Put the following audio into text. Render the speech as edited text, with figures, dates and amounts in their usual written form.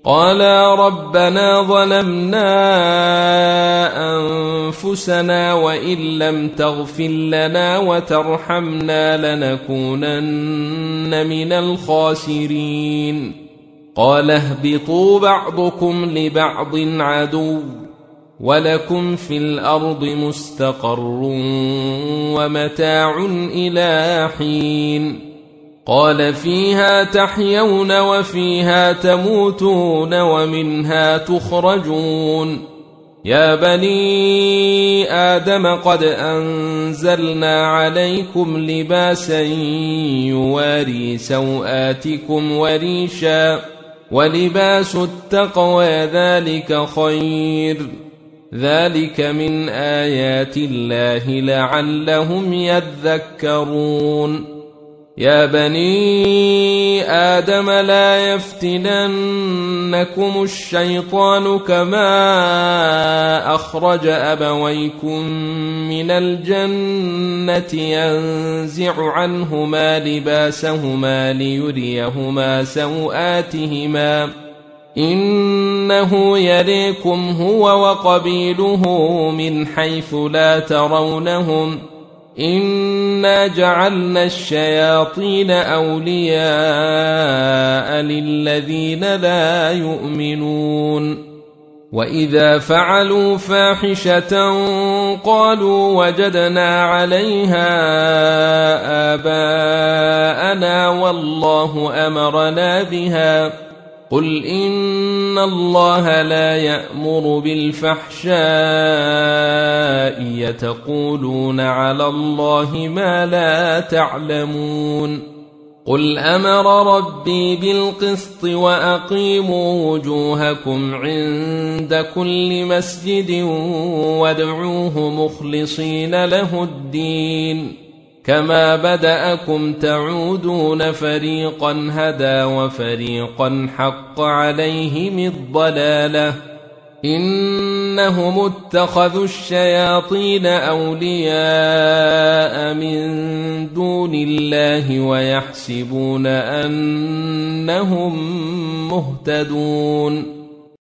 قالا ربنا ظلمنا أنفسنا وإن لم تغفر لنا وترحمنا لنكونن من الخاسرين. قال اهبطوا بعضكم لبعض عدو ولكم في الأرض مستقر ومتاع إلى حين. قال فيها تحيون وفيها تموتون ومنها تخرجون. يا بني آدم قد أنزلنا عليكم لباسا يواري سوآتكم وريشا ولباس التقوى ذلك خير ذلك من آيات الله لعلهم يذكرون. يا بني آدم لا يفتننكم الشيطان كما أخرج أبويكم من الجنة ينزع عنهما لباسهما ليريهما سوآتهما إنه يريكم هو وقبيله من حيث لا ترونهم إنا جعلنا الشياطين أولياء للذين لا يؤمنون. وإذا فعلوا فاحشة قالوا وجدنا عليها آباءنا والله أمرنا بها قل إن الله لا يأمر بالفحشاء يتقولون على الله ما لا تعلمون. قل أمر ربي بالقسط وأقيموا وجوهكم عند كل مسجد وادعوه مخلصين له الدين كما بدأكم تعودون فريقا هدى وفريقا حق عليهم الضلالة إنهم اتخذوا الشياطين أولياء من دون الله ويحسبون أنهم مهتدون.